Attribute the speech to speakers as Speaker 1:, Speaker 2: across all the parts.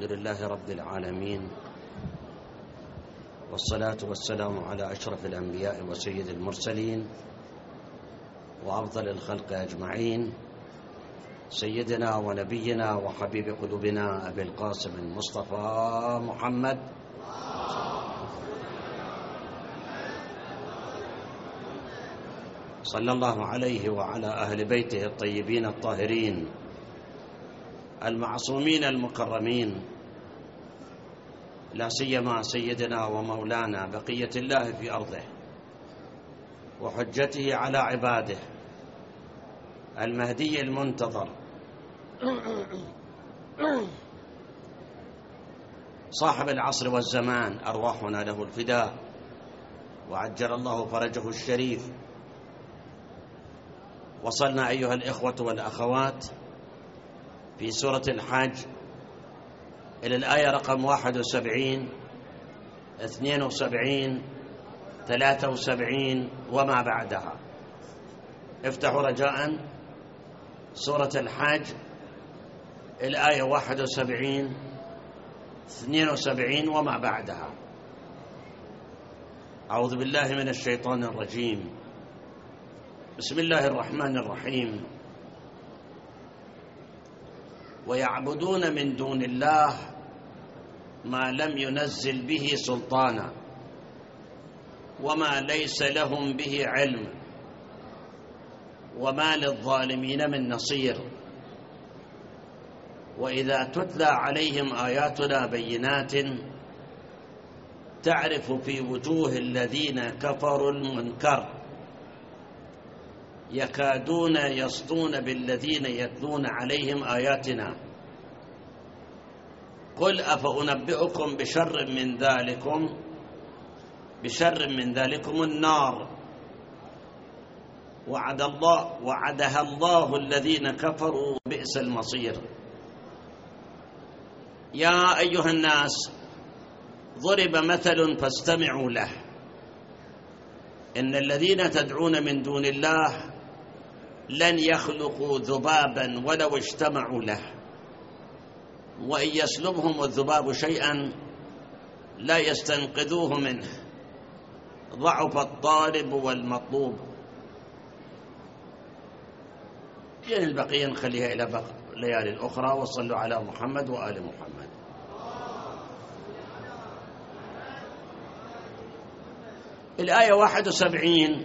Speaker 1: الحمد لله رب العالمين، والصلاة والسلام على أشرف الأنبياء وسيد المرسلين وأفضل الخلق أجمعين، سيدنا ونبينا وحبيب قلوبنا أبي القاسم المصطفى محمد صلى الله عليه وعلى أهل بيته الطيبين الطاهرين المعصومين المكرمين، لا سيما سيدنا ومولانا بقية الله في أرضه وحجته على عباده المهدي المنتظر صاحب العصر والزمان، أرواحنا له الفداء وعجل الله فرجه الشريف. وصلنا أيها الإخوة والأخوات في سورة الحج إلى الآية رقم 71 72 73 وما بعدها. افتحوا رجاء سورة الحج الآية 71 72 وما بعدها. أعوذ بالله من الشيطان الرجيم. بسم الله الرحمن الرحيم. ويعبدون من دون الله ما لم ينزل به سلطانا وما ليس لهم به علم وما للظالمين من نصير. وإذا تتلى عليهم آياتنا بينات تعرف في وجوه الذين كفروا المنكر يكادون يسطون بالذين يتلون عليهم آياتنا. قل أفأنبئكم بشر من ذلكم النار وعدها الله الذين كفروا بئس المصير. يا أيها الناس ضرب مثل فاستمعوا له. إن الذين تدعون من دون الله لن يخلقوا ذبابا ولو اجتمعوا له وإن يسلبهم الذباب شيئا لا يستنقذوه منه ضعف الطالب والمطلوب. يعني البقية نخليها إلى ليالي الأخرى. وصلوا على محمد وآل محمد. الآية 71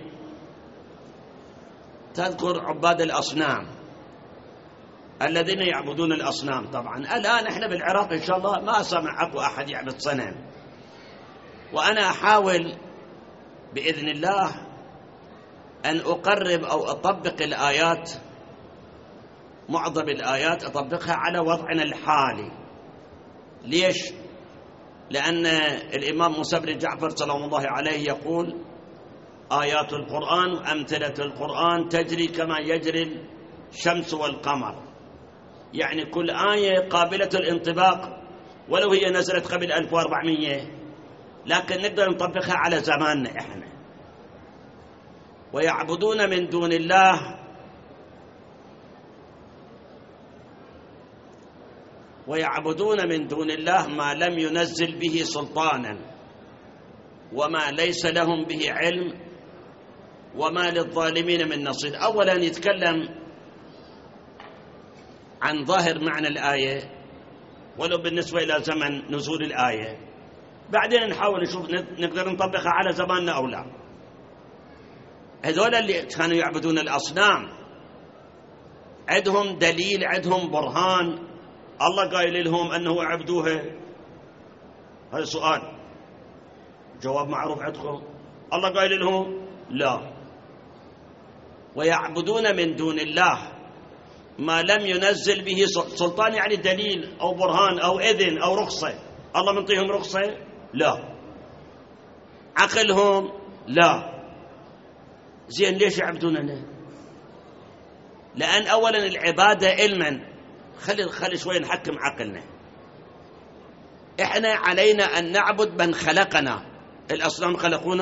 Speaker 1: تذكر عباد الأصنام الذين يعبدون الأصنام. طبعا الآن احنا بالعراق إن شاء الله ما سمع أكو أحد يعبد صنم، وأنا أحاول بإذن الله أن أقرب أو أطبق الآيات، معظم الآيات أطبقها على وضعنا الحالي. ليش؟ لأن الإمام موسى بن جعفر سلام الله عليه يقول: آيات القرآن وأمثلة القرآن تجري كما يجري الشمس والقمر. يعني كل آية قابلة الانطباق ولو هي نزلت قبل 1400، لكن نقدر نطبقها على زماننا إحنا. ويعبدون من دون الله ما لم ينزل به سلطانا وما ليس لهم به علم وما للظالمين من نصير. أولا يتكلم عن ظاهر معنى الآية ولو بالنسبة إلى زمن نزول الآية، بعدين نحاول نشوف نقدر نطبقها على زماننا أو لا. هذول اللي كانوا يعبدون الأصنام عندهم دليل، عندهم برهان، الله قايل لهم أنه عبدوها. هذا سؤال، جواب معروف عندكم. الله قايل لهم لا. ويعبدون من دون الله ما لم ينزل به سلطان، يعني دليل أو برهان أو إذن أو رخصة. الله منطيهم رخصة؟ لا. عقلهم؟ لا. زين ليش يعبدوننا؟ لأن أولا العبادة علما. خلي شوي نحكم عقلنا. إحنا علينا أن نعبد من خلقنا. الأصنام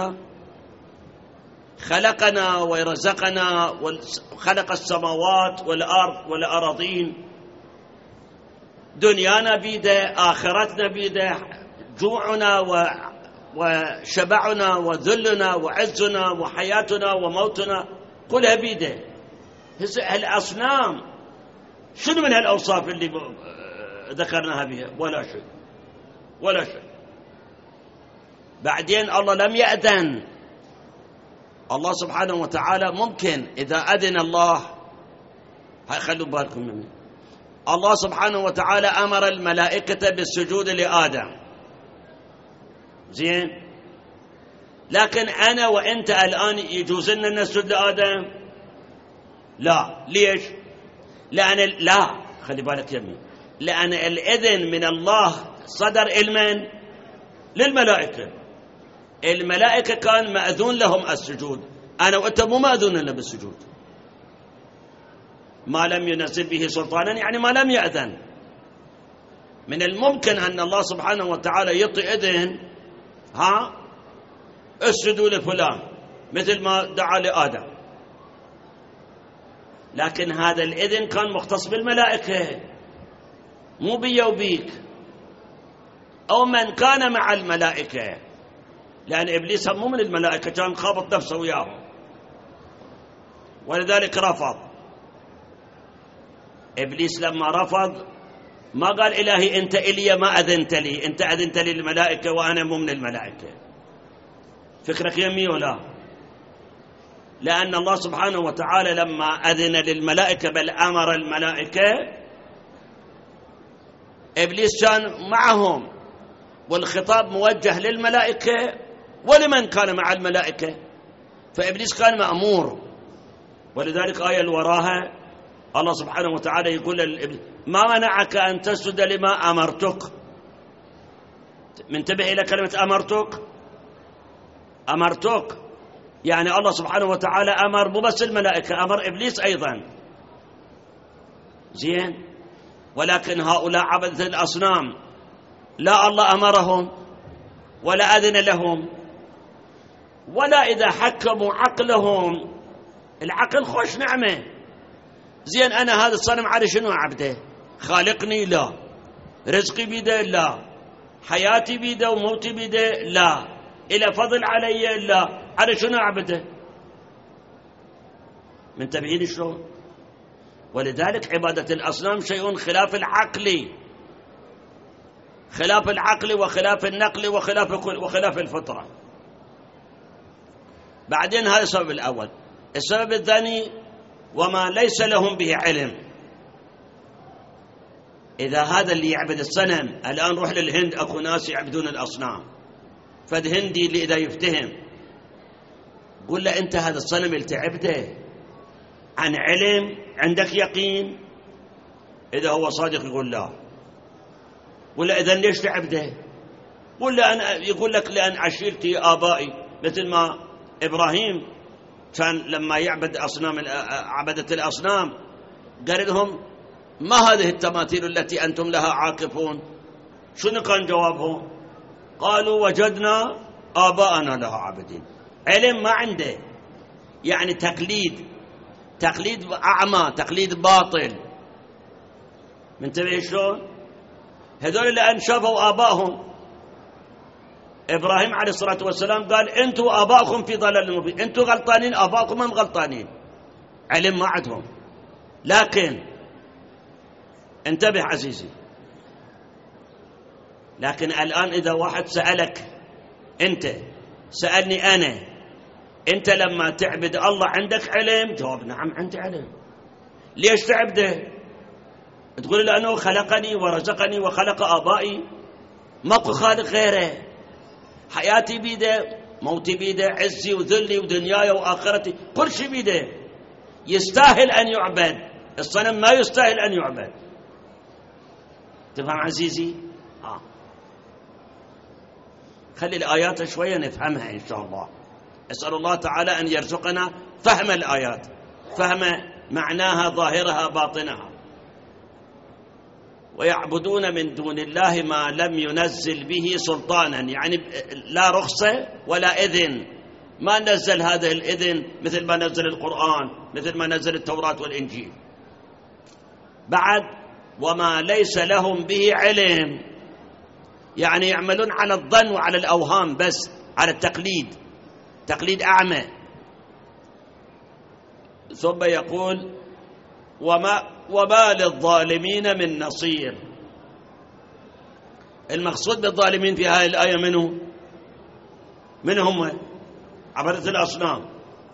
Speaker 1: خلقنا ورزقنا وخلق السماوات والأرض والأراضين. دنيانا بيده، آخرتنا بيده، جوعنا وشبعنا وذلنا وعزنا وحياتنا وموتنا كلها بيده. الأصنام شنو من هالأوصاف اللي ذكرناها بها؟ ولا شيء ولا شيء. بعدين الله لم يأذن. الله سبحانه وتعالى ممكن إذا أذن الله، هاي خلوا بالكم مني، الله سبحانه وتعالى أمر الملائكة بالسجود لآدم، زين، لكن أنا وأنت الآن يجوز لنا نسجد لآدم؟ لا. ليش؟ لا خلي بالك يمي، لأن الإذن من الله صدر المن؟ للملائكة. الملائكة كان مأذون لهم السجود، أنا وأنت مو مأذون لنا بالسجود. ما لم ينزل به سلطانا يعني ما لم يأذن. من الممكن أن الله سبحانه وتعالى يعطي إذن، اسجدوا لفلان، مثل ما دعا لآدم، لكن هذا الإذن كان مختص بالملائكة مو بي وبيك أو من كان مع الملائكة، لأن إبليس مو من الملائكة، كان خابط نفسه وياهم، ولذلك رفض. إبليس لما رفض ما قال إلهي أنت إلي ما أذنت لي، أنت أذنت لي الملائكة وأنا مو من الملائكة. فكرك يمي ولا؟ لأن الله سبحانه وتعالى لما أذن للملائكة بل أمر الملائكة، إبليس كان معهم، والخطاب موجه للملائكة ولمن كان مع الملائكة، فإبليس كان مأمور. ولذلك آية الوراها الله سبحانه وتعالى يقول للإبليس ما منعك أن تسجد لما أمرتك. منتبه إلى كلمة أمرتك، يعني الله سبحانه وتعالى أمر مو بس الملائكة، أمر إبليس أيضا، زين. ولكن هؤلاء عبدة الأصنام لا الله أمرهم ولا أذن لهم، ولا إذا حكموا عقلهم. العقل خوش نعمة، زين أنا هذا الصنم على شنو عبده؟ خالقني؟ لا. رزقي بيده؟ لا. حياتي بيده وموتي بيده؟ لا. إلى فضل علي؟ لا. على شنو عبده؟ منتبهين شلون؟ ولذلك عبادة الأصنام شيء خلاف العقل، خلاف العقل وخلاف النقل وخلاف الفطرة. بعدين هذا السبب الأول. السبب الثاني وما ليس لهم به علم. إذا هذا اللي يعبد الصنم، الآن روح للهند أكو ناس يعبدون الأصنام، فد هندي اللي إذا يفتهم قول له أنت هذا الصنم اللي تعبده عن علم، عندك يقين؟ إذا هو صادق يقول لا. قول له إذن ليش تعبده؟ قول له يقول لك لأن عشيرتي آبائي، مثل ما إبراهيم كان لما يعبد عبدة الأصنام قال لهم ما هذه التماثيل التي أنتم لها عاكفون؟ شنو كان جوابهم؟ قالوا وجدنا آباءنا لها عابدين. علم ما عنده، يعني تقليد أعمى، تقليد باطل. منتبه شلون؟ هذول لأن شافوا آبائهم. إبراهيم عليه الصلاة والسلام قال أنتوا آباءكم في ضلال مبين، أنتوا غلطانين، آباءكم هم غلطانين. علم ما عندهم. لكن انتبه عزيزي، لكن الآن إذا واحد سألك، أنت سألني أنا، أنت لما تعبد الله عندك علم؟ جواب نعم عندي علم. ليش تعبده؟ تقول لأنه خلقني ورزقني وخلق آبائي، ماكو خالق غيره، حياتي بيده، موتي بيده، عزي وذلي ودنياي وآخرتي، كل شيء بيده. يستاهل أن يعبد. الصنم ما يستاهل أن يعبد. تفهم عزيزي؟ خلي الآيات شوية نفهمها إن شاء الله. أسأل الله تعالى أن يرزقنا فهم الآيات، فهم معناها ظاهرها باطنها. ويعبدون من دون الله ما لم ينزل به سلطانا، يعني لا رخصة ولا إذن، ما نزل هذا الإذن مثل ما نزل القرآن، مثل ما نزل التوراة والإنجيل. بعد وما ليس لهم به علم، يعني يعملون على الظن وعلى الأوهام بس، على التقليد، تقليد أعمى. ثم يقول وما للظالمين من نصير. المقصود بالظالمين في هذه الآية من هم؟ عبدة الأصنام.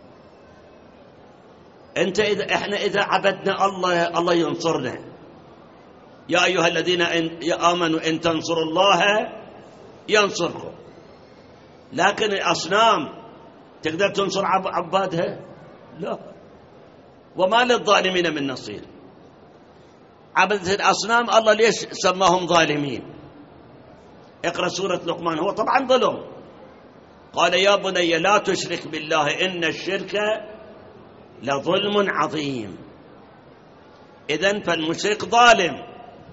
Speaker 1: احنا إذا عبدنا الله ينصرنا. يا أيها الذين آمنوا إن تنصروا الله ينصركم. لكن الأصنام تقدر تنصر عبادها؟ لا. وما للظالمين من نصير. عبدة الأصنام الله ليش سماهم ظالمين؟ اقرأ سورة لقمان، هو طبعا ظلم. قال يا بني لا تشرك بالله إن الشرك لظلم عظيم. إذن فالمشرك ظالم،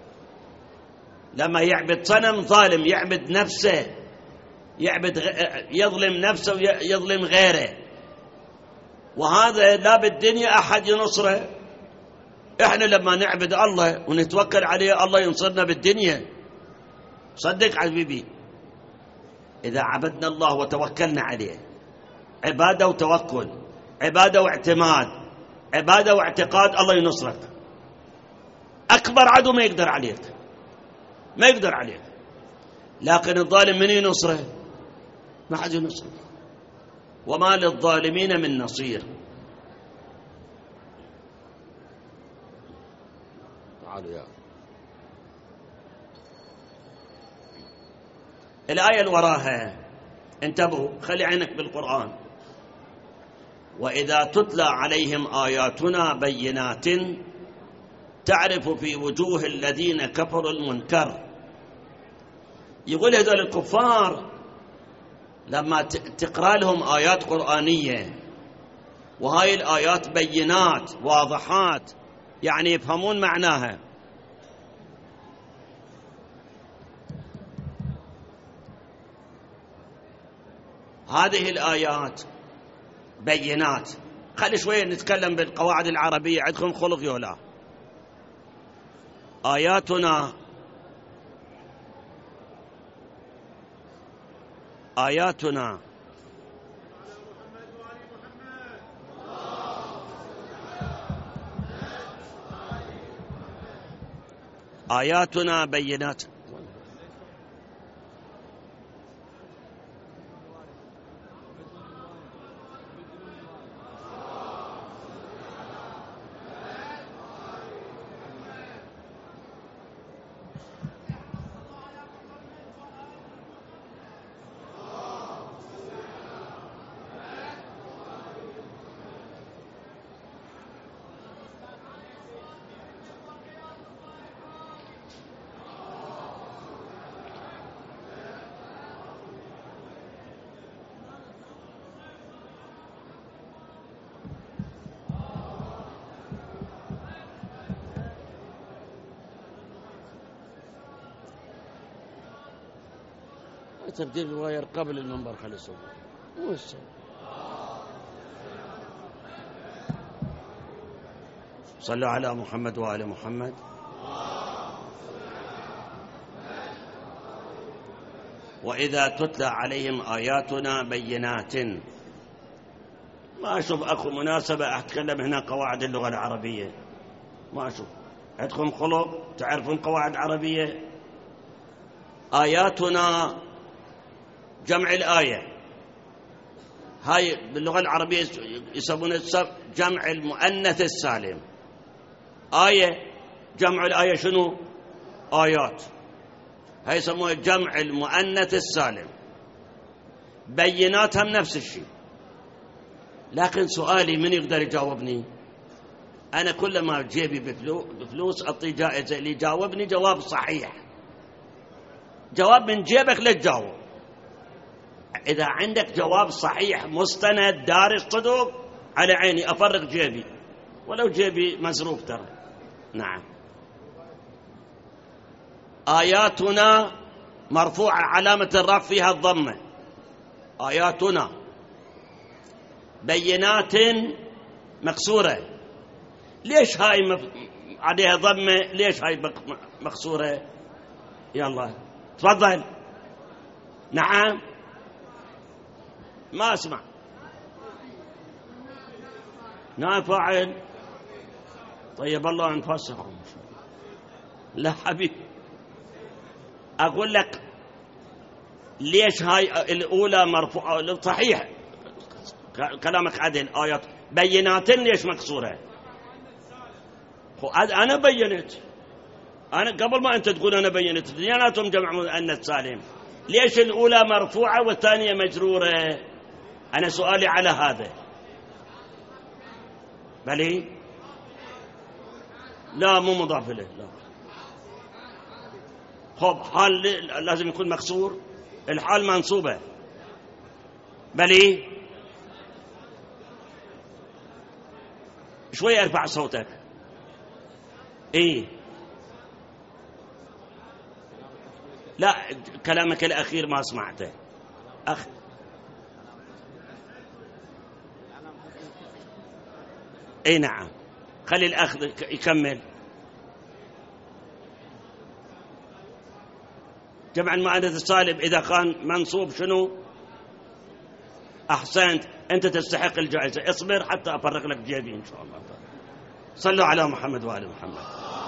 Speaker 1: لما يعبد صنم ظالم، يعبد نفسه، يظلم نفسه ويظلم غيره، وهذا لا بالدنيا أحد ينصره. إحنا لما نعبد الله ونتوكل عليه الله ينصرنا بالدنيا. صدق حبيبي، إذا عبدنا الله وتوكلنا عليه، عبادة وتوكل، عبادة واعتماد، عبادة واعتقاد، الله ينصرك. أكبر عدو ما يقدر عليك، ما يقدر عليك. لكن الظالم من ينصره؟ ما حد ينصره. وما للظالمين من نصير. تعالوا يا الآية اللي وراها، انتبهوا، خلي عينك بالقرآن. وإذا تتلى عليهم آياتنا بينات تعرف في وجوه الذين كفروا المنكر. يقول هذول الكفار لما تقرأ لهم آيات قرآنية، وهاي الآيات بينات واضحات، يعني يفهمون معناها. هذه الآيات بينات. خلي شوية نتكلم بالقواعد العربية، عندكم خلق يولا. آياتنا بينات. تبديل الواير قبل المنبر، خلي يصور. صلوا على محمد وآل محمد. وإذا تتلى عليهم آياتنا بينات. ما أشوف أكو مناسبة أتكلم هنا قواعد اللغة العربية، ما أشوف. عندكم خلق تعرفون قواعد عربية. آياتنا جمع الآية، هاي باللغة العربية يسمونه جمع المؤنث السالم. آية جمع الآية شنو؟ آيات. هاي يسموها جمع المؤنث السالم. بينات هم نفس الشيء. لكن سؤالي من يقدر يجاوبني؟ أنا كل ما جيبي بفلوس أعطي جائزة اللي يجاوبني جواب صحيح. جواب من جيبك لا تجاوب. إذا عندك جواب صحيح مستند دارس صدق، على عيني أفرغ جيبي، ولو جيبي مزروق ترى. نعم. آياتنا مرفوعة علامة الرفع فيها الضمة. آياتنا. بينات مكسورة. ليش هاي عليها ضمة، ليش هاي مكسورة؟ يلا تفضل. نعم ما أسمع. نائب فاعل. طيب الله نفسرهم. لا حبيبي أقول لك ليش هاي الأولى مرفوعة. صحيح كلامك عدل. آيات بينات ليش مكسورة؟ أنا بينت، أنا قبل ما أنت تقول أنا بينت دياناتهم جمع مؤنث سالم. ليش الأولى مرفوعة والثانية مجرورة؟ أنا سؤالي على هذا. بلي لا مو مضاف إليه. لا خب حال لازم يكون مكسور. الحال منصوبة. بلي شوي ارفع صوتك. ايه لا كلامك الأخير ما سمعته اي نعم خلي الأخ يكمل. جمع المؤنث السالم إذا كان منصوب شنو؟ أحسنت، أنت تستحق الجائزة. اصبر حتى أفرق لك جيبي إن شاء الله. صلوا على محمد وآل محمد.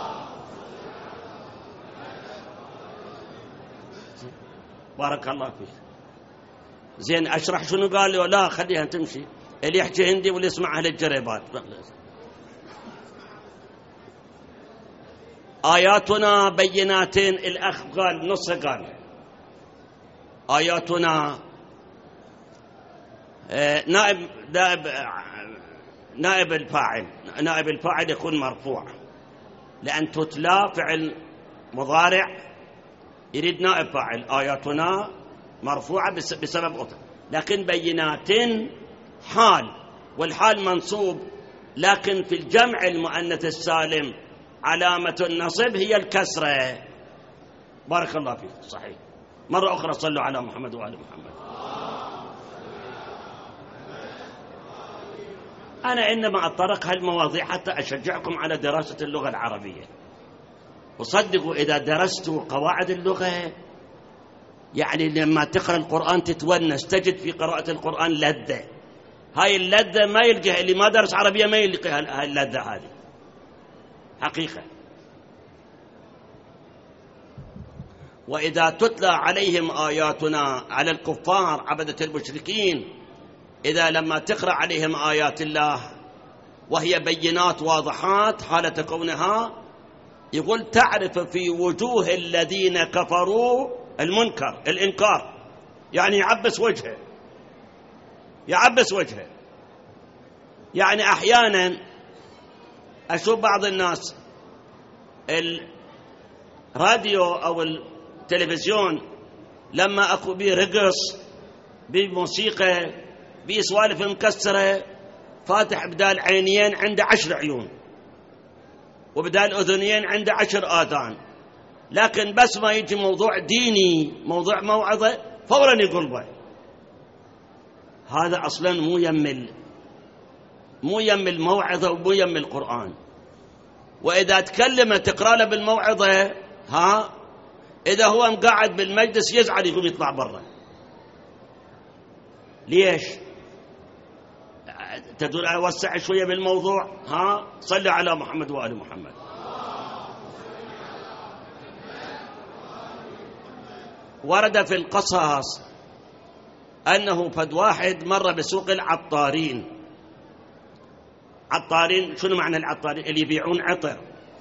Speaker 1: بارك الله فيك. زين أشرح شنو قال له؟ لا خليها تمشي، اللي يحكي هندي واللي يسمع أهل الجريبات. آياتنا بينات. الأخ قال نص، قال آياتنا نائب الفاعل يكون مرفوع، لأن تتلى فعل مضارع يريد نائب فاعل. آياتنا مرفوعة بسبب أطر. لكن بينات حال، والحال منصوب، لكن في الجمع المؤنث السالم علامة النصب هي الكسرة. بارك الله فيك. صحيح. مرة أخرى صلوا على محمد وآل محمد. أنا إنما أطرق هالمواضيع حتى أشجعكم على دراسة اللغة العربية. وصدقوا إذا درستوا قواعد اللغة يعني لما تقرأ القرآن تتونس، تجد في قراءة القرآن لذة. هاي اللذة ما يلقاها اللي ما درس عربية، ما يلقاها هاي اللذة هذه حقيقة. وإذا تتلى عليهم آياتنا، على الكفار عبدة المشركين، إذا لما تقرأ عليهم آيات الله وهي بينات واضحات حالة كونها، يقول تعرف في وجوه الذين كفروا المنكر، الإنكار، يعني يعبس وجهه، يعبس وجهه. يعني أحيانا أشوف بعض الناس الراديو أو التلفزيون لما أكو بيه رقص، بيه موسيقى، بيه سوالف مكسرة، فاتح بدال عينين عنده 10 عيون، وبدال أذنين عنده 10 آذان، لكن بس ما يجي موضوع ديني، موضوع موعظة، فورا يقلبه. هذا أصلا مو يم الموعظة ومو يم القرآن. وإذا تكلم تقرأ له بالموعظة، إذا هو مقعد بالمجلس يزعل يقوم يطلع برا. ليش؟ تدور أوسع شوية بالموضوع. صلوا على محمد وآل محمد. ورد في القصص أنه فد واحد مر بسوق العطارين. عطارين شنو معنى العطارين؟ اللي يبيعون عطر.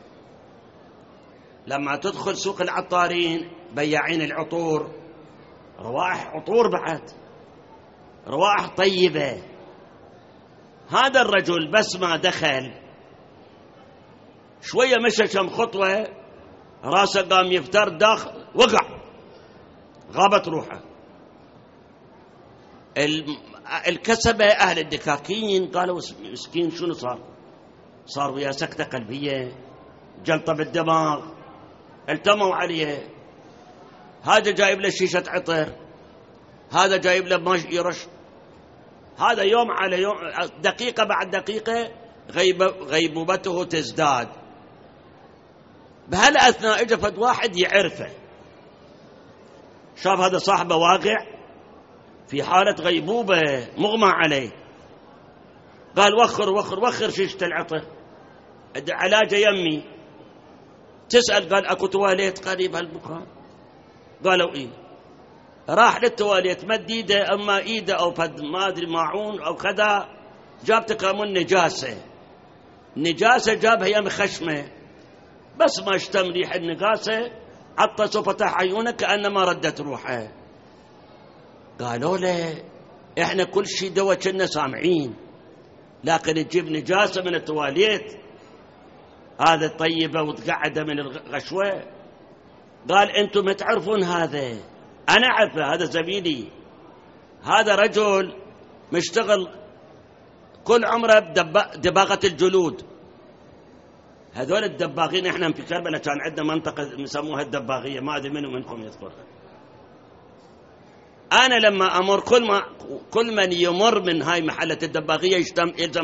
Speaker 1: لما تدخل سوق العطارين بياعين العطور، روائح عطور بعد، روائح طيبة. هذا الرجل بس ما دخل شوية مشى كم خطوة، راسه قام يفتر داخل، وقع، غابت روحه. الكسبة أهل الدكاكين قالوا مسكين شنو صار ويا سكتة قلبية، جلطة بالدماغ، التموا عليه. هذا جايب له شيشة عطر، هذا جايب له ماء يرش. هذا يوم على يوم، دقيقة بعد دقيقة غيبوبته تزداد. بهالأثناء اجى فد واحد يعرفه، شاف هذا صاحبه واقع في حالة غيبوبة مغمى عليه، قال وخر شيشة العطر، علاجه يمي. تسأل قال اكو تواليت قريب هالمكان؟ قالوا ايه. راح للتواليت، مد ايده، اما ايده او فد ما ادري ماعون او كذا، جاب تكامل نجاسه جابها يم خشمه، بس ما اشتم ريح النجاسه عطس وفتح عيونه كانما ردت روحه. قالوا له احنا كل شيء دوا كنا سامعين، لكن تجيب نجاسه من التواليت هذا طيبه وتقعده من الغشوه؟ قال انتم ما تعرفون هذا، انا اعرفه، هذا زميلي، هذا رجل مشتغل كل عمره بدباغه الجلود. هذول الدباغين احنا في كربلاء كان عندنا منطقه يسموها الدباغيه، ما ادري منكم يذكرها. انا لما امر كل من يمر من هاي محله الدباغيه يلزم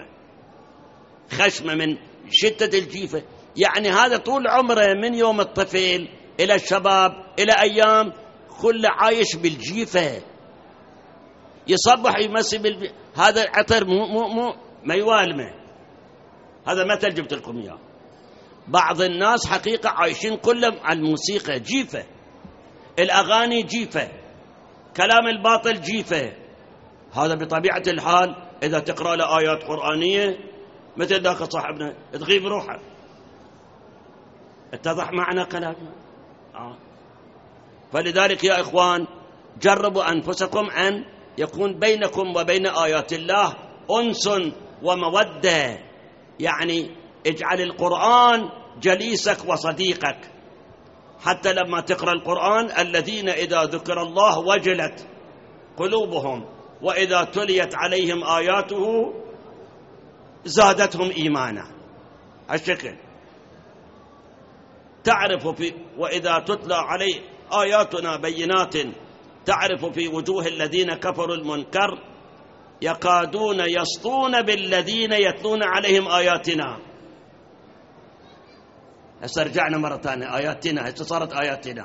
Speaker 1: خشمه من شده الجيفه. يعني هذا طول عمره من يوم الطفل الى الشباب الى ايام كله عايش بالجيفه، يصبح يمسي هذا عطر ما يوالمه. هذا مثل جبت لكم اياه. بعض الناس حقيقه عايشين كلهم على الموسيقى، جيفه، الاغاني جيفه، كلام الباطل جيفه. هذا بطبيعه الحال اذا تقرا له ايات قرانيه مثل ذاك صاحبنا تغيب روحه. اتضح معنى كلامنا؟ فلذلك يا إخوان جربوا أنفسكم أن يكون بينكم وبين آيات الله أنس ومودة، يعني اجعل القرآن جليسك وصديقك، حتى لما تقرأ القرآن الذين إذا ذكر الله وجلت قلوبهم وإذا تليت عليهم آياته زادتهم إيمانا. هالشكل تعرف وإذا تتلى عليه آياتنا بينات تعرف في وجوه الذين كفروا المنكر يكادون يسطون بالذين يتلون عليهم آياتنا. هسه رجعنا مرة ثانية آياتنا، هسه صارت آياتنا.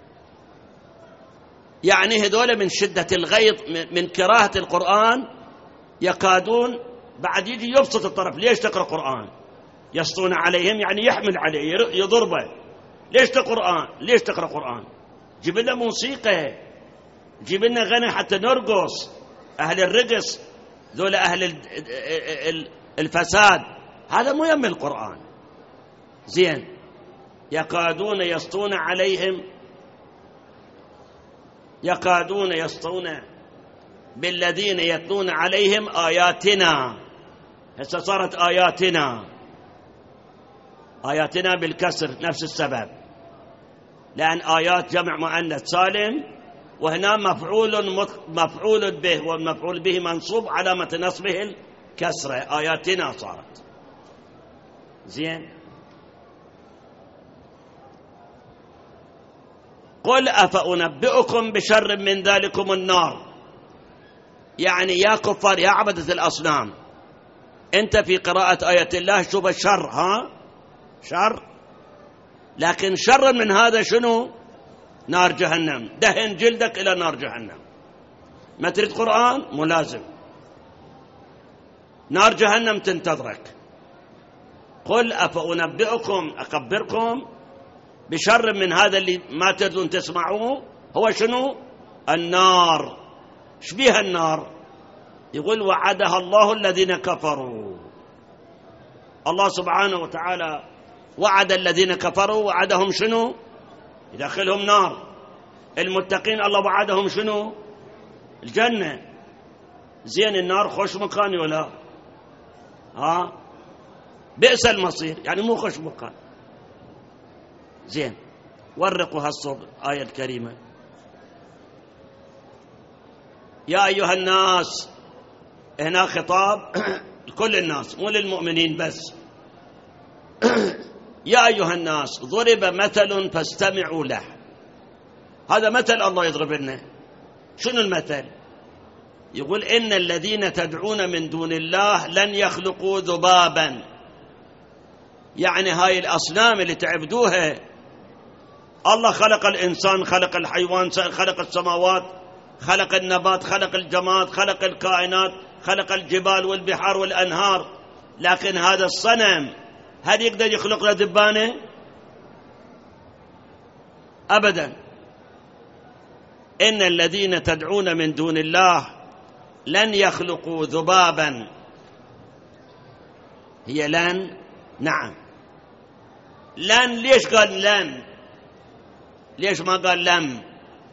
Speaker 1: يعني هذول من شدة الغيظ من كراهة القرآن يكادون بعد يجي يبسط الطرف. ليش تقرأ قرآن؟ يسطون عليهم يعني يحمل عليه يضربه. ليش تقرأ قرآن؟ جيب لنا موسيقى، جيب لنا غنى حتى نرقص. أهل الرقص ذول أهل الفساد، هذا مو يم القرآن. زين، يكادون يسطون عليهم، يكادون يسطون بالذين يتلون عليهم آياتنا. هسه صارت آياتنا بالكسر نفس السبب، لأن آيات جمع مؤنث سالم، وهنا مفعول به، والمفعول به منصوب علامة نصبه الكسرة. آياتنا صارت. زين، قل أفأنبئكم بشر من ذلكم النار. يعني يا كفار يا عبدة الأصنام، أنت في قراءة آية الله شوف الشر، شر، لكن شر من هذا شنو؟ نار جهنم. دهن جلدك إلى نار جهنم. ما تريد قرآن؟ ملازم نار جهنم تنتظرك. قل أفأنبئكم، أخبركم بشر من هذا اللي ما تريدون تسمعوه. هو شنو؟ النار. شبيها النار؟ يقول وعدها الله الذين كفروا. الله سبحانه وتعالى وعد الذين كفروا، وعدهم شنو؟ يدخلهم نار. المتقين الله وعدهم شنو؟ الجنة. زين، النار خوش مكان ولا بئس المصير، يعني مو خوش مكان. زين، ورقوا هالصوب آية الكريمة. يا أيها الناس، هنا خطاب لكل الناس مو للمؤمنين بس. يا أيها الناس ضرب مثل فاستمعوا له. هذا مثل الله يضرب لنا. شنو المثل؟ يقول إن الذين تدعون من دون الله لن يخلقوا ذبابا يعني هاي الأصنام اللي تعبدوها، الله خلق الإنسان، خلق الحيوان، خلق السماوات، خلق النبات، خلق الجماد، خلق الكائنات، خلق الجبال والبحار والأنهار، لكن هذا الصنم هل يقدر يخلق له دبانة؟ أبدا. إن الذين تدعون من دون الله لن يخلقوا ذبابا. هي لن، نعم لن. ليش قال لن؟ ليش ما قال لم؟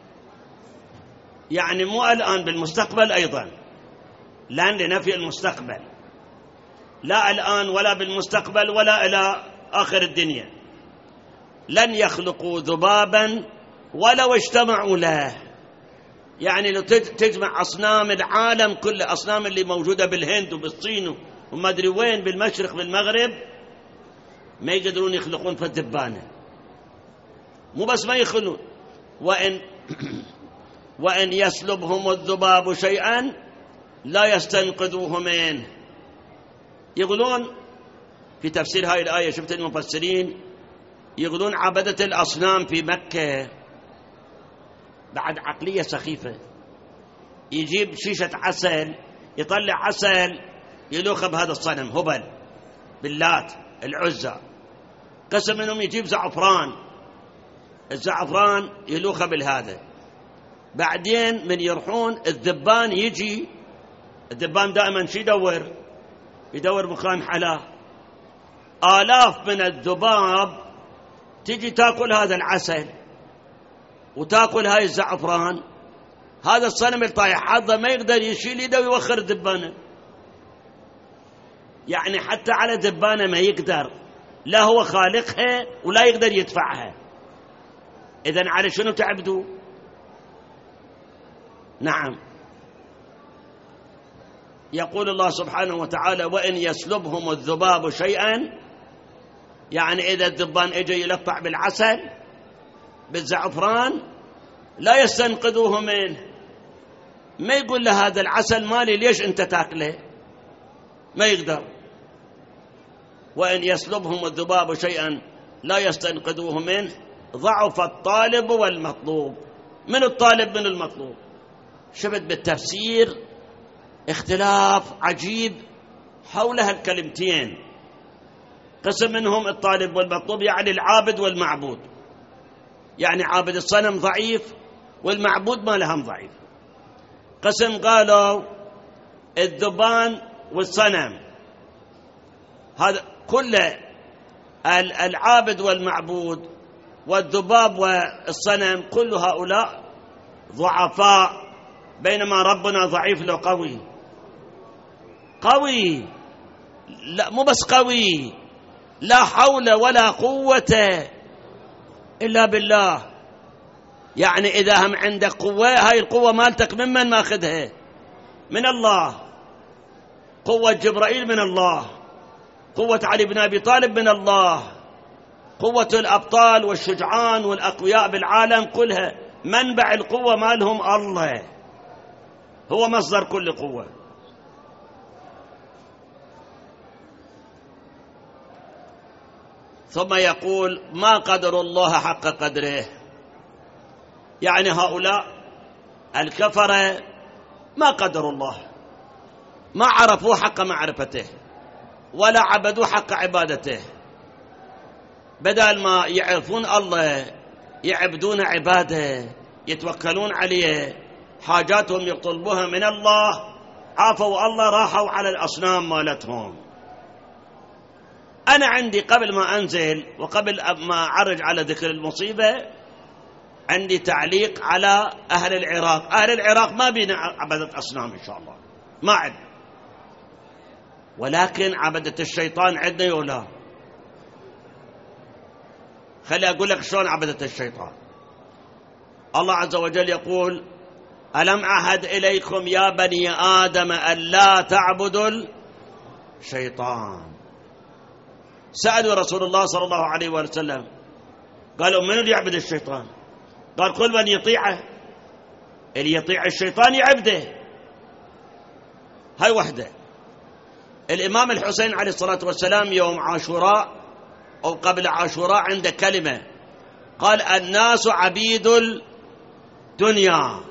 Speaker 1: يعني مو الآن، بالمستقبل أيضا. لن لنفي المستقبل، لا الآن ولا بالمستقبل ولا إلى آخر الدنيا. لن يخلقوا ذبابا ولو اجتمعوا له. يعني لو تجمع أصنام العالم كله، أصنام اللي موجودة بالهند وبالصين وما أدري وين بالمشرق بالمغرب، ما يقدرون يخلقون فالدبانة. مو بس ما يخلون، وإن يسلبهم الذباب شيئا لا يستنقذوه منه. يقولون في تفسير هاي الآية، شفت المفسرين يقولون عبدة الأصنام في مكة بعد عقلية سخيفة. يجيب شيشة عسل، يطلع عسل يلوخ بهذا الصنم هبل، باللات، العزى. قسم منهم يجيب زعفران، الزعفران يلوخ بالهذا. بعدين من يروحون الذبان يجي، الذبان دائما شو يدور مكان حلاه. آلاف من الذباب تجي تاكل هذا العسل وتاكل هاي الزعفران. هذا الصنم اللي طايح حظه ما يقدر يشيل يده ويوخر الدبانة. يعني حتى على دبانة ما يقدر، لا هو خالقها ولا يقدر يدفعها. إذن على شنو تعبدوا؟ نعم. يقول الله سبحانه وتعالى: وإن يسلبهم الذباب شيئا، يعني إذا الذبان اجى يلطع بالعسل بالزعفران لا يستنقذوه منه. ما يقول له هذا العسل مالي ليش أنت تاكله، ما يقدر. وإن يسلبهم الذباب شيئا لا يستنقذوه منه ضعف الطالب والمطلوب. من الطالب من المطلوب؟ شفت بالتفسير اختلاف عجيب حول هالكلمتين. قسم منهم الطالب والمطلوب، يعني العابد والمعبود. يعني عابد الصنم ضعيف والمعبود ما لهم ضعيف. قسم قالوا الذبان والصنم، هذا كله العابد والمعبود والذباب والصنم كل هؤلاء ضعفاء، بينما ربنا ضعيف لو قوي. لا مو بس قوي، لا حول ولا قوة إلا بالله. يعني إذا هم عندك قوة، هاي القوة مالتك ممن ماخذها؟ من الله. قوة جبرائيل من الله، قوة علي بن أبي طالب من الله، قوة الأبطال والشجعان والأقوياء بالعالم كلها منبع القوة مالهم الله، هو مصدر كل قوة. ثم يقول: ما قدر الله حق قدره. يعني هؤلاء الكفرة ما قدروا الله، ما عرفوا حق معرفته ولا عبدوا حق عبادته. بدل ما يعرفون الله يعبدون عباده، يتوكلون عليه، حاجاتهم يطلبوها من الله، عافوا الله راحوا على الأصنام مالتهم. أنا عندي قبل ما أنزل وقبل ما أعرج على ذكر المصيبة عندي تعليق على أهل العراق. أهل العراق ما بينا عبدة أصنام إن شاء الله، ما عندنا، ولكن عبدة الشيطان عندنا يولا. خلي أقول لك شلون عبدة الشيطان. الله عز وجل يقول: ألم أعهد إليكم يا بني آدم أن لا تعبدوا الشيطان. سألوا رسول الله صلى الله عليه وسلم، قالوا: من اللي يعبد الشيطان؟ قال: كل من يطيعه، اللي يطيع الشيطان يعبده. هاي وحده. الإمام الحسين عليه الصلاة والسلام يوم عاشوراء أو قبل عاشوراء عنده كلمة قال: الناس عبيد الدنيا،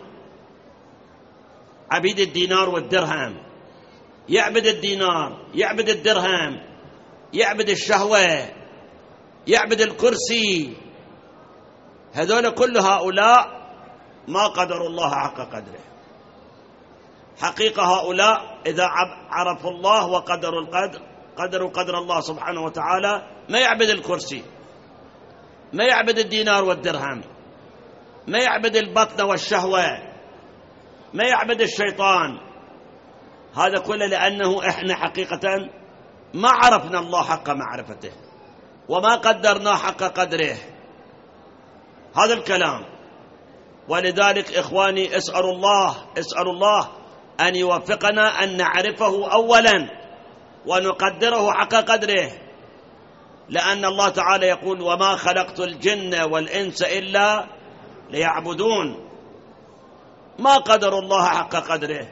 Speaker 1: عبيد الدينار والدرهم، يعبد الدينار، يعبد الدرهم، يعبد الشهوة، يعبد الكرسي. هذول كل هؤلاء ما قدروا الله حق قدره. حقيقة هؤلاء إذا عرفوا الله وقدروا قدروا قدر الله سبحانه وتعالى ما يعبد الكرسي، ما يعبد الدينار والدرهم، ما يعبد البطن والشهوة، ما يعبد الشيطان. هذا كله لأنه إحنا حقيقة ما عرفنا الله حق معرفته وما قدرنا حق قدره. هذا الكلام. ولذلك إخواني اسألوا الله أن يوفقنا أن نعرفه أولا ونقدره حق قدره، لأن الله تعالى يقول: وما خلقت الجن والإنس إلا ليعبدون. ما قدر الله حق قدره،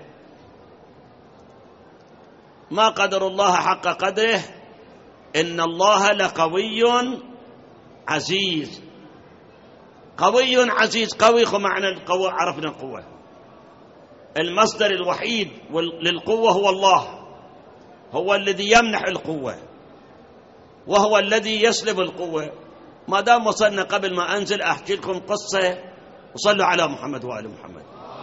Speaker 1: ما قدر الله حق قدره. إن الله لقوي عزيز. قوي عزيز. قوي معنى القوة، عرفنا القوة. المصدر الوحيد للقوة هو الله، هو الذي يمنح القوة وهو الذي يسلب القوة. ما دام وصلنا قبل ما أنزل أحكي لكم قصة، وصلوا على محمد وآل محمد.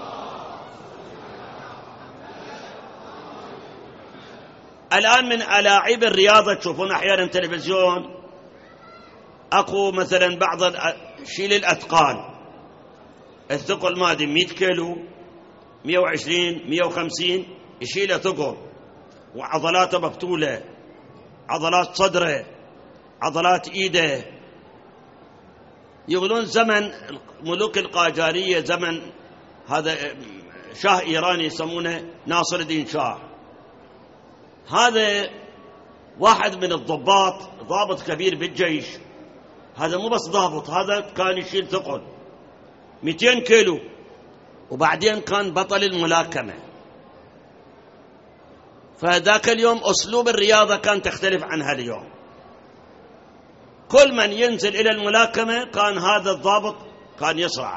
Speaker 1: الآن من ألاعيب الرياضة تشوفون أحيانا تلفزيون، أكو مثلا بعض شيل الأثقال، الثقل مادي 100 كيلو 120 150 يشيله ثقل، وعضلاته مفتولة، عضلات صدره، عضلات إيده. يقولون زمن ملوك القاجارية، زمن هذا شاه إيراني يسمونه ناصر الدين شاه. هذا واحد من الضباط، ضابط كبير بالجيش. هذا مو بس ضابط، هذا كان يشيل ثقل 200 كيلو، وبعدين كان بطل الملاكمة. فذاك اليوم أسلوب الرياضة كان تختلف عن هاليوم. كل من ينزل إلى الملاكمة كان هذا الضابط كان يصرعه.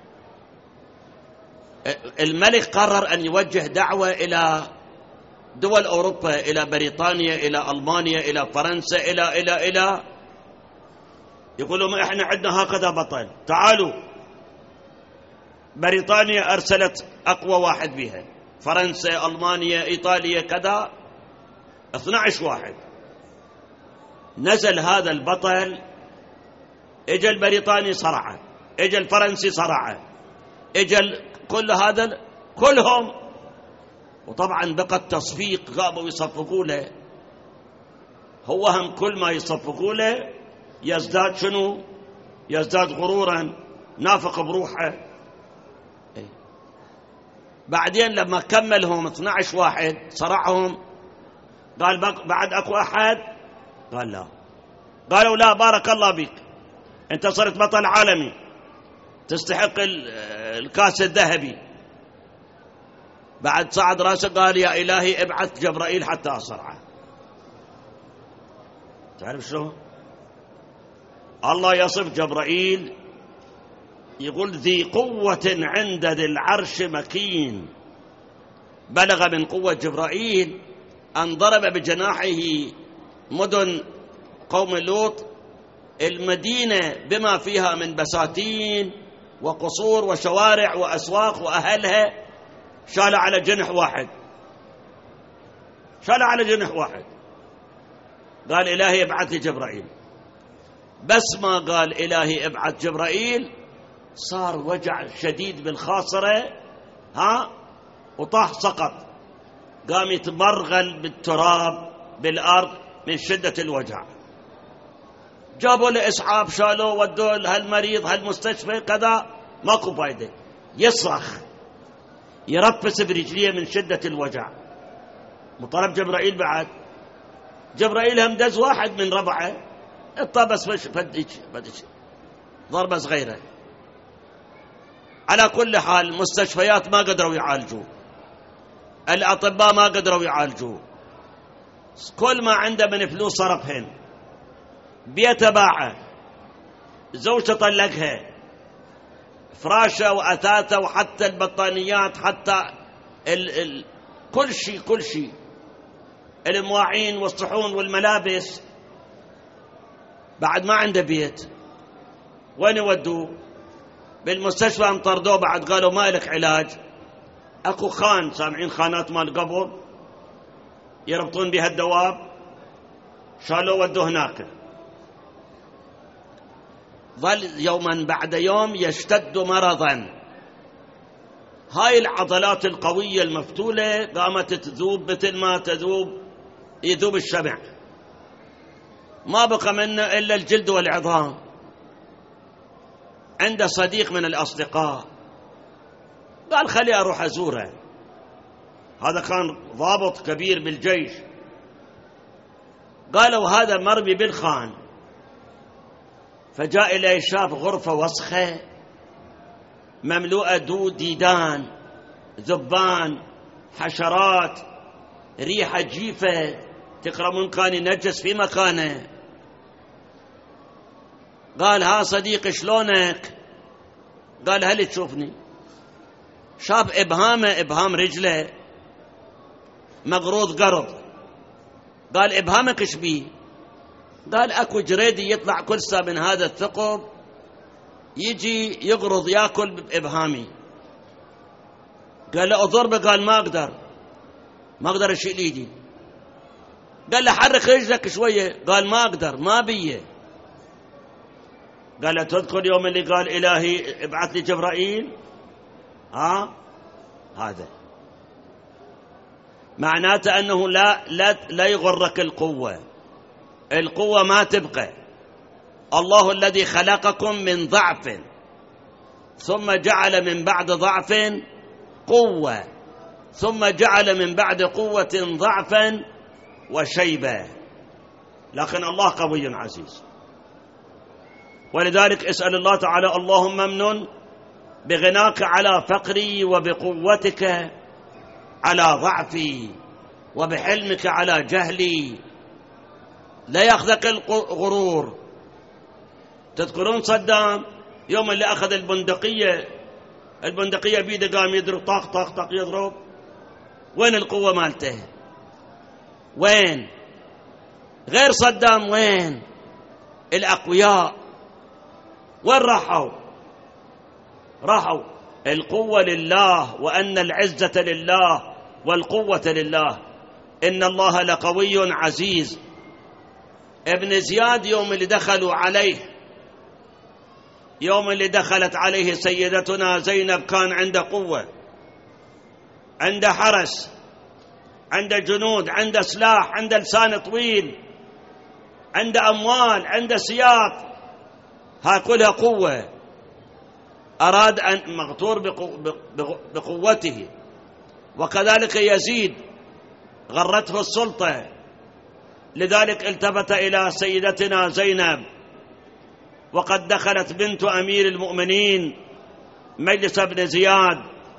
Speaker 1: الملك قرر أن يوجه دعوة إلى دول أوروبا، إلى بريطانيا، إلى ألمانيا، إلى فرنسا، إلى يقولوا: إحنا عندنا هكذا بطل، تعالوا. بريطانيا أرسلت أقوى واحد بها، فرنسا، ألمانيا، إيطاليا، كذا 12 واحد. نزل هذا البطل، اجى البريطاني صرعه، اجى الفرنسي صرعه، اجى كل هذا كلهم. وطبعا بقى التصفيق، قاموا يصفقوا له. هو هم كل ما يصفقوا له يزداد شنو؟ يزداد غرورا، نافق بروحه. بعدين لما كملهم 12 واحد صرعهم، قال: بعد اكو احد؟ قال: لا. قالوا: لا، بارك الله بك، انت صرت بطل عالمي، تستحق الكاس الذهبي. بعد صعد راسه قال: يا إلهي ابعث جبرائيل حتى أصرعه. تعرف شلون؟ الله يصف جبرائيل، يقول: ذي قوة عند ذي العرش مكين. بلغ من قوة جبرائيل أن ضرب بجناحه مدن قوم لوط، المدينة بما فيها من بساتين وقصور وشوارع وأسواق وأهلها، شال على جنح واحد، شال على جنح واحد. قال: إلهي ابعث لي جبرائيل. بس ما قال إلهي ابعث جبرائيل صار وجع شديد بالخاصرة، وطاح سقط، قام يتمرغل بالتراب بالأرض من شدة الوجع. جابوا له إسعاف، شالوه ودوه هالمريض هالمستشفى كذا، ماكو فايدة، يصرخ يرفس برجليه من شدة الوجع. وطلب جبرائيل بعد. جبرائيل هم دز واحد من ربعه، اطبس فدش ضربة صغيرة. على كل حال المستشفيات ما قدروا يعالجوه، الأطباء ما قدروا يعالجوه، كل ما عنده من فلوس صرفهن. بيته باعه، زوجته طلقها، فراشه وأثاثه وحتى البطانيات، حتى كل شيء، المواعين والصحون والملابس، بعد ما عنده بيت. وين يودوه؟ بالمستشفى انطردوه، بعد قالوا ما لك علاج. اكو خان، سامعين خانات مال قبر يربطون بها الدواب، شالوه ودوه هناك. ظل يوما بعد يوم يشتد مرضا، هاي العضلات القوية المفتولة قامت تذوب مثل ما يذوب الشمع، ما بقى منه إلا الجلد والعظام. عنده صديق من الأصدقاء قال خلي أروح أزوره، هذا كان ضابط كبير بالجيش. قالوا هذا مرمي بالخان، فجاء إليه شاف غرفة وسخة مملوءة ديدان، ذبان، حشرات، ريحة جيفة، تقرأ من كان ينجس في مكانه. قال ها صديقي شلونك؟ قال هل تشوفني؟ شاف إبهامه، إبهام رجله مغروض قرض. قال إبهامك ايش بيه؟ قال اكو جريدي يطلع كل ساعة من هذا الثقب يجي يغرض ياكل بإبهامي. قال له اضربه، قال ما اقدر اشيل ايدي. قال له حرك رجلك شويه، قال ما اقدر، ما بيه. قال له تذكر يوم اللي قال الهي ابعث لي جبرائيل؟ هذا معناته انه لا يغرك القوة ما تبقى. الله الذي خلقكم من ضعف ثم جعل من بعد ضعف قوة، ثم جعل من بعد قوة ضعفا وشيبة، لكن الله قوي عزيز. ولذلك اسأل الله تعالى اللهم امنن بغناك على فقري، وبقوتك على ضعفي، وبحلمك على جهلي، لا يأخذك الغرور. تذكرون صدام يوم اللي أخذ البندقية بيده قام يضرب، طاق طاق طاق يضرب. وين القوة مالته؟ وين؟ غير صدام وين؟ الأقوياء وين راحوا؟ القوة لله، وأن العزة لله والقوة لله. إن الله لقوي عزيز. ابن زياد يوم اللي دخلت عليه سيدتنا زينب كان عنده قوة، عنده حرس، عنده جنود، عنده سلاح، عنده لسان طويل، عنده أموال، عنده سياط، ها كلها قوة. أراد أن مغتور بقوته. وكذلك يزيد غرته السلطة، لذلك التفت إلى سيدتنا زينب وقد دخلت بنت أمير المؤمنين مجلس ابن زياد،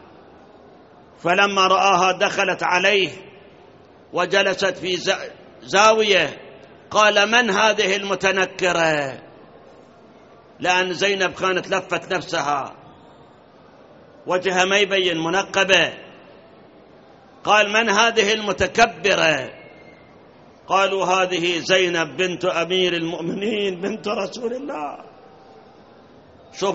Speaker 1: فلما رآها دخلت عليه وجلست في زاوية، قال من هذه المتنكرة؟ لأن زينب كانت لفت نفسها، وجهها ما يبين، منقبة. قال من هذه المتكبرة؟ قالوا هذه زينب بنت أمير المؤمنين بنت رسول الله. شوف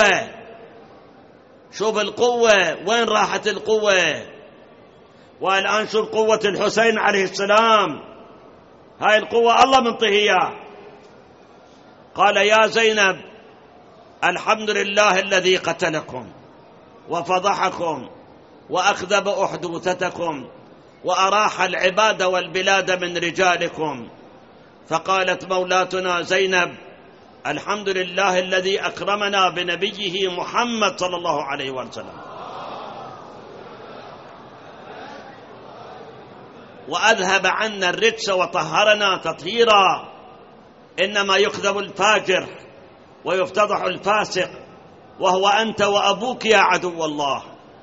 Speaker 1: القوة، وين راحت القوة؟ والآن شوف قوة الحسين عليه السلام، هاي القوة الله منطيه إياه. قال يا زينب الحمد لله الذي قتلكم وفضحكم وأخذب أحدوثتكم وأراح العباد والبلاد من رجالكم. فقالت مولاتنا زينب الحمد لله الذي أكرمنا بنبيه محمد صلى الله عليه وسلم، وأذهب عنا الرجس وطهرنا تطهيرا. إنما يكذب الفاجر ويفتضح الفاسق، وهو أنت وأبوك يا عدو الله.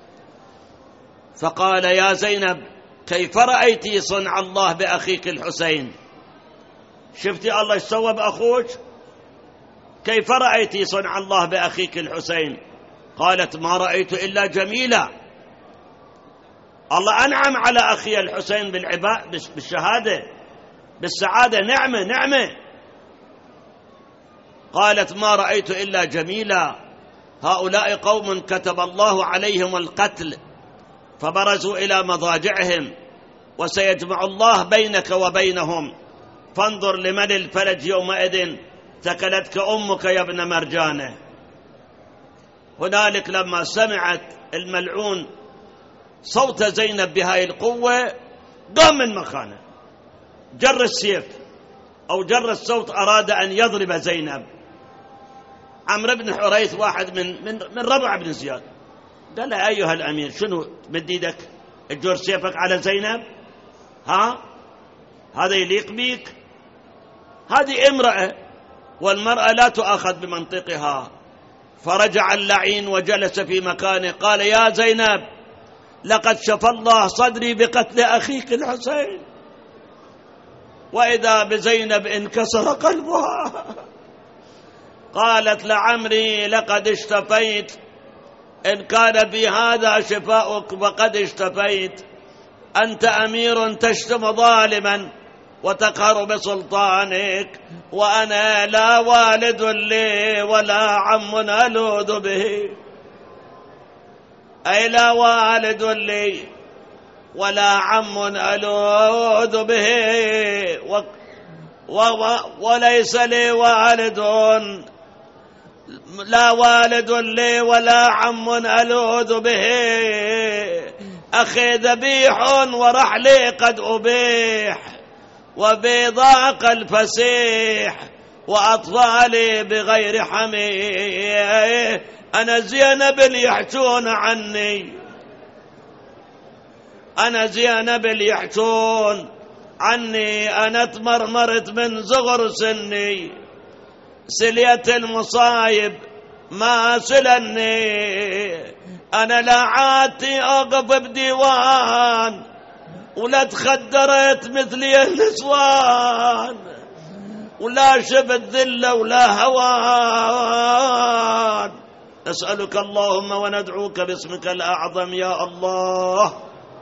Speaker 1: فقال يا زينب كيف رأيت صنع الله بأخيك الحسين؟ شفتي الله ايش سوى بأخوك؟ كيف رأيت صنع الله بأخيك الحسين؟ قالت ما رأيت إلا جميلا. الله أنعم على أخي الحسين بالشهادة، بالسعادة، نعمة. قالت ما رأيت إلا جميلا. هؤلاء قوم كتب الله عليهم القتل فبرزوا إلى مضاجعهم، وسيجمع الله بينك وبينهم، فانظر لمن الفلج يومئذ ثكلتك أمك يا ابن مرجانة. هنالك لما سمعت الملعون صوت زينب بهاي القوة قام من مكانه، جر السيف أو جر الصوت، أراد أن يضرب زينب. عمرو بن حريث واحد من ربع بن زياد قال له أيها الأمير شنو تمد يدك تجر سيفك على زينب؟ هذا يليق بيك؟ هذه امرأة، والمرأة لا تؤخذ بمنطقها. فرجع اللعين وجلس في مكانه، قال يا زينب لقد شفى الله صدري بقتل أخيك الحسين. وإذا بزينب انكسر قلبها، قالت لعمري لقد اشتفيت، إن كان بهذا شفاؤك وقد اشتفيت. أنت أمير تشتم ظالما وتقهر بسلطانك، وأنا لا والد لي ولا عم ألوذ به، أي لا والد لي ولا عم ألوذ به، وليس لي والد، لا والد لي ولا عم ألوذ به. أخي ذبيح ورحلي قد أبيح، وبضاق الفسيح، وأطفالي بغير حمي. أنا زينب يحجون عني، أنا زينب يحجون عني. أنا تمرمرت من صغر سني، سلية المصايب ما سلني. أنا لا عادتي أقف بديوان، ولا تخدرت مثلي النسوان، ولا شفت ذلة ولا هوان. نسألك اللهم وندعوك باسمك الأعظم يا الله،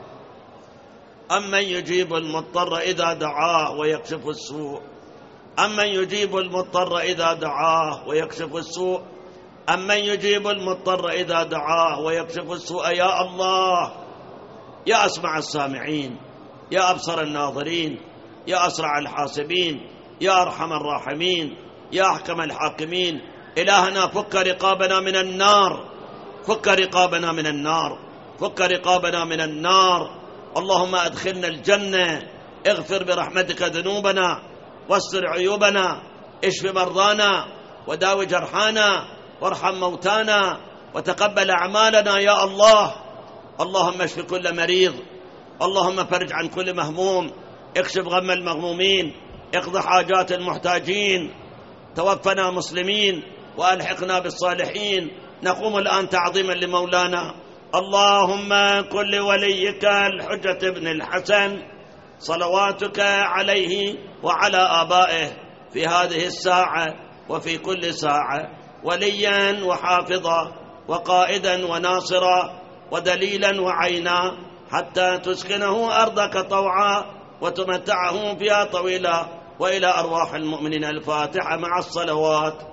Speaker 1: أمن يجيب المضطر إذا دعاه ويكشف السوء، أمن يجيب المضطر إذا دعاه ويكشف السوء، أمن يجيب المضطر إذا دعاه ويكشف السوء. يا الله، يا أسمع السامعين، يا أبصر الناظرين، يا أسرع الحاسبين، يا أرحم الراحمين، يا أحكم الحاكمين. إلهنا فك رقابنا من النار، فك رقابنا من النار، فك رقابنا من النار. اللهم أدخلنا الجنة، اغفر برحمتك ذنوبنا، واستر عيوبنا، اشف مرضانا، وداوي جرحانا، وارحم موتانا، وتقبل أعمالنا يا الله. اللهم اشف كل مريض، اللهم فرج عن كل مهموم، اكشف غم المغمومين، اقض حاجات المحتاجين، توفنا مسلمين وألحقنا بالصالحين. نقوم الآن تعظيما لمولانا. اللهم كن لوليك الحجة بن الحسن صلواتك عليه وعلى آبائه في هذه الساعة وفي كل ساعة وليا وحافظا وقائدا وناصرا ودليلا وعينا، حتى تسكنه أرضك طوعا وتمتعه فيها طويلا. وإلى أرواح المؤمنين الفاتحة مع الصلوات.